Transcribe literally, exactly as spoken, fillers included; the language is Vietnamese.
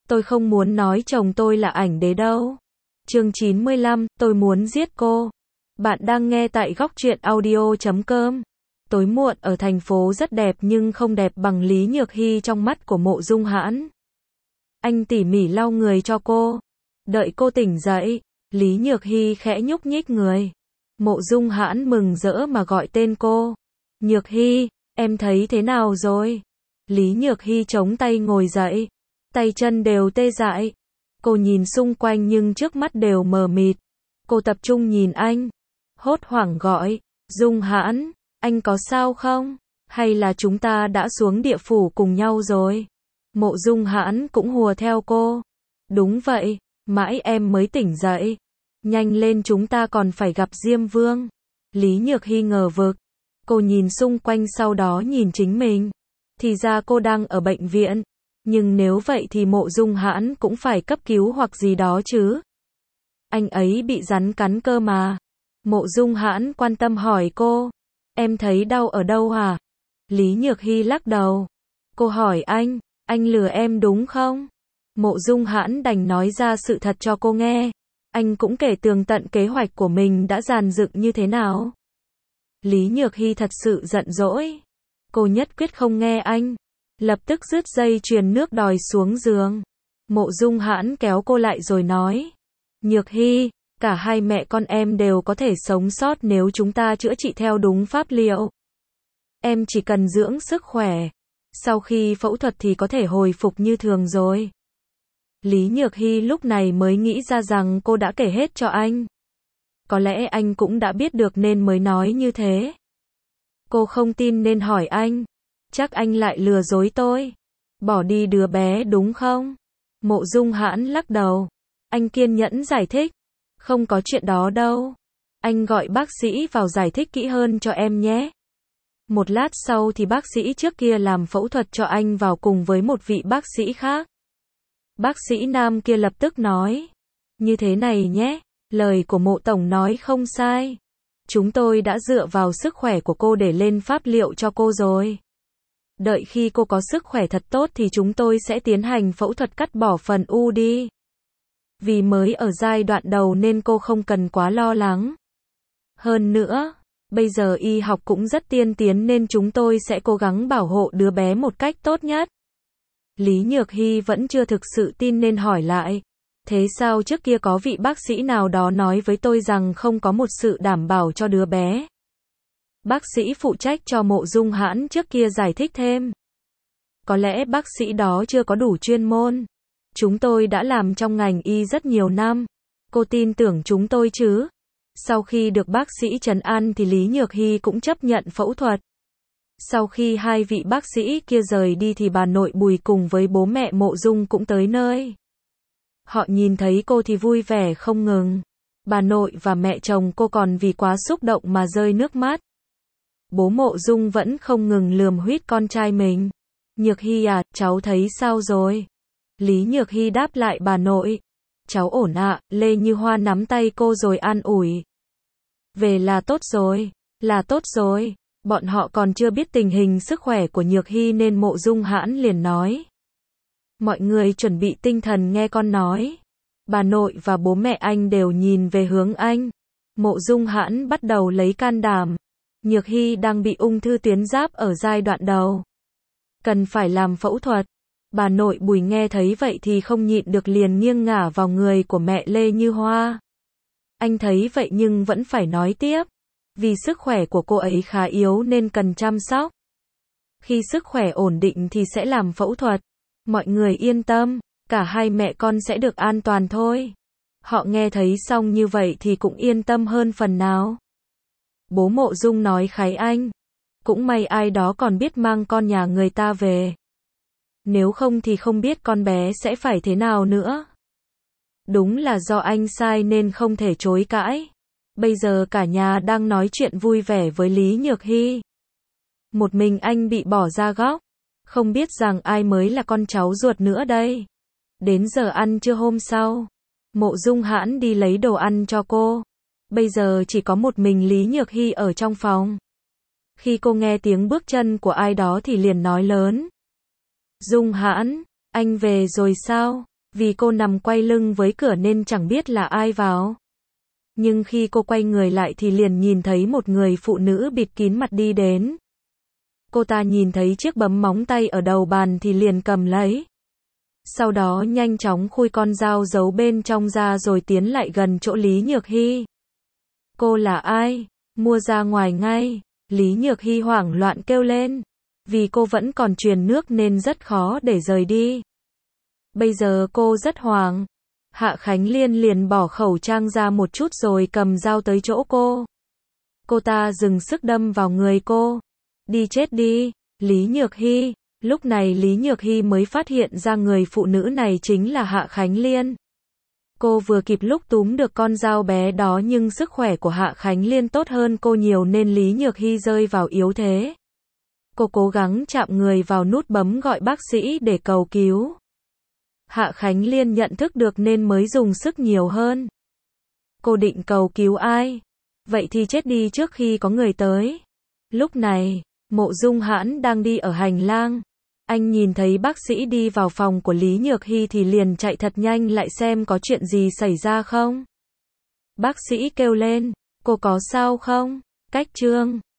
Tôi không muốn nói chồng tôi là ảnh đế đâu. Chương chín mươi lăm, tôi muốn giết cô. Bạn đang nghe tại góc truyện audio chấm com. Tối muộn ở thành phố rất đẹp nhưng không đẹp bằng Lý Nhược Hy trong mắt của Mộ Dung Hãn. Anh tỉ mỉ lau người cho cô. Đợi cô tỉnh dậy, Lý Nhược Hy khẽ nhúc nhích người. Mộ Dung Hãn mừng rỡ mà gọi tên cô. Nhược Hy, em thấy thế nào rồi? Lý Nhược Hy chống tay ngồi dậy. Tay chân đều tê dại. Cô nhìn xung quanh nhưng trước mắt đều mờ mịt. Cô tập trung nhìn anh. Hốt hoảng gọi. Dung Hãn, anh có sao không? Hay là chúng ta đã xuống địa phủ cùng nhau rồi? Mộ Dung Hãn cũng hùa theo cô. Đúng vậy, mãi em mới tỉnh dậy. Nhanh lên, chúng ta còn phải gặp Diêm Vương. Lý Nhược Hy ngờ vực. Cô nhìn xung quanh sau đó nhìn chính mình. Thì ra cô đang ở bệnh viện. Nhưng nếu vậy thì Mộ Dung Hãn cũng phải cấp cứu hoặc gì đó chứ. Anh ấy bị rắn cắn cơ mà. Mộ Dung Hãn quan tâm hỏi cô. Em thấy đau ở đâu hả? Lý Nhược Hy lắc đầu. Cô hỏi anh, anh lừa em đúng không? Mộ Dung Hãn đành nói ra sự thật cho cô nghe. Anh cũng kể tường tận kế hoạch của mình đã dàn dựng như thế nào. Lý Nhược Hy thật sự giận dỗi. Cô nhất quyết không nghe anh. Lập tức rứt dây chuyền nước đòi xuống giường. Mộ Dung Hãn kéo cô lại rồi nói. Nhược Hy, cả hai mẹ con em đều có thể sống sót nếu chúng ta chữa trị theo đúng pháp liệu. Em chỉ cần dưỡng sức khỏe. Sau khi phẫu thuật thì có thể hồi phục như thường rồi. Lý Nhược Hy lúc này mới nghĩ ra rằng cô đã kể hết cho anh. Có lẽ anh cũng đã biết được nên mới nói như thế. Cô không tin nên hỏi anh. Chắc anh lại lừa dối tôi. Bỏ đi đứa bé đúng không? Mộ Dung Hãn lắc đầu. Anh kiên nhẫn giải thích. Không có chuyện đó đâu. Anh gọi bác sĩ vào giải thích kỹ hơn cho em nhé. Một lát sau thì bác sĩ trước kia làm phẫu thuật cho anh vào cùng với một vị bác sĩ khác. Bác sĩ nam kia lập tức nói. Như thế này nhé, lời của Mộ Tổng nói không sai. Chúng tôi đã dựa vào sức khỏe của cô để lên pháp liệu cho cô rồi. Đợi khi cô có sức khỏe thật tốt thì chúng tôi sẽ tiến hành phẫu thuật cắt bỏ phần u đi. Vì mới ở giai đoạn đầu nên cô không cần quá lo lắng. Hơn nữa, bây giờ y học cũng rất tiên tiến nên chúng tôi sẽ cố gắng bảo hộ đứa bé một cách tốt nhất. Lý Nhược Hy vẫn chưa thực sự tin nên hỏi lại. Thế sao trước kia có vị bác sĩ nào đó nói với tôi rằng không có một sự đảm bảo cho đứa bé? Bác sĩ phụ trách cho Mộ Dung Hãn trước kia giải thích thêm. Có lẽ bác sĩ đó chưa có đủ chuyên môn. Chúng tôi đã làm trong ngành y rất nhiều năm. Cô tin tưởng chúng tôi chứ? Sau khi được bác sĩ trấn an thì Lý Nhược Hy cũng chấp nhận phẫu thuật. Sau khi hai vị bác sĩ kia rời đi thì bà nội Bùi cùng với bố mẹ Mộ Dung cũng tới nơi. Họ nhìn thấy cô thì vui vẻ không ngừng. Bà nội và mẹ chồng cô còn vì quá xúc động mà rơi nước mắt. Bố Mộ Dung vẫn không ngừng lườm huýt con trai mình. Nhược Hy à, cháu thấy sao rồi? Lý Nhược Hy đáp lại bà nội. Cháu ổn ạ, Lê Như Hoa nắm tay cô rồi an ủi. Về là tốt rồi, là tốt rồi. Bọn họ còn chưa biết tình hình sức khỏe của Nhược Hy nên Mộ Dung Hãn liền nói. Mọi người chuẩn bị tinh thần nghe con nói. Bà nội và bố mẹ anh đều nhìn về hướng anh. Mộ Dung Hãn bắt đầu lấy can đảm. Nhược Hy đang bị ung thư tuyến giáp ở giai đoạn đầu. Cần phải làm phẫu thuật. Bà nội Bùi nghe thấy vậy thì không nhịn được liền nghiêng ngả vào người của mẹ Lê Như Hoa. Anh thấy vậy nhưng vẫn phải nói tiếp. Vì sức khỏe của cô ấy khá yếu nên cần chăm sóc. Khi sức khỏe ổn định thì sẽ làm phẫu thuật. Mọi người yên tâm, cả hai mẹ con sẽ được an toàn thôi. Họ nghe thấy xong như vậy thì cũng yên tâm hơn phần nào. Bố Mộ Dung nói khái anh. Cũng may ai đó còn biết mang con nhà người ta về. Nếu không thì không biết con bé sẽ phải thế nào nữa. Đúng là do anh sai nên không thể chối cãi. Bây giờ cả nhà đang nói chuyện vui vẻ với Lý Nhược Hy. Một mình anh bị bỏ ra góc. Không biết rằng ai mới là con cháu ruột nữa đây. Đến giờ ăn trưa hôm sau. Mộ Dung Hãn đi lấy đồ ăn cho cô. Bây giờ chỉ có một mình Lý Nhược Hy ở trong phòng. Khi cô nghe tiếng bước chân của ai đó thì liền nói lớn. Dung Hãn, anh về rồi sao? Vì cô nằm quay lưng với cửa nên chẳng biết là ai vào. Nhưng khi cô quay người lại thì liền nhìn thấy một người phụ nữ bịt kín mặt đi đến. Cô ta nhìn thấy chiếc bấm móng tay ở đầu bàn thì liền cầm lấy. Sau đó nhanh chóng khui con dao giấu bên trong ra rồi tiến lại gần chỗ Lý Nhược Hy. Cô là ai? Mua ra ngoài ngay. Lý Nhược Hy hoảng loạn kêu lên. Vì cô vẫn còn truyền nước nên rất khó để rời đi. Bây giờ cô rất hoảng. Hạ Khánh Liên liền bỏ khẩu trang ra một chút rồi cầm dao tới chỗ cô. Cô ta dừng sức đâm vào người cô. Đi chết đi, Lý Nhược Hy. Lúc này Lý Nhược Hy mới phát hiện ra người phụ nữ này chính là Hạ Khánh Liên. Cô vừa kịp lúc túm được con dao bé đó nhưng sức khỏe của Hạ Khánh Liên tốt hơn cô nhiều nên Lý Nhược Hy rơi vào yếu thế. Cô cố gắng chạm người vào nút bấm gọi bác sĩ để cầu cứu. Hạ Khánh Liên nhận thức được nên mới dùng sức nhiều hơn. Cô định cầu cứu ai? Vậy thì chết đi trước khi có người tới. Lúc này, Mộ Dung Hãn đang đi ở hành lang. Anh nhìn thấy bác sĩ đi vào phòng của Lý Nhược Hy thì liền chạy thật nhanh lại xem có chuyện gì xảy ra không. Bác sĩ kêu lên, cô có sao không? Cách Trương.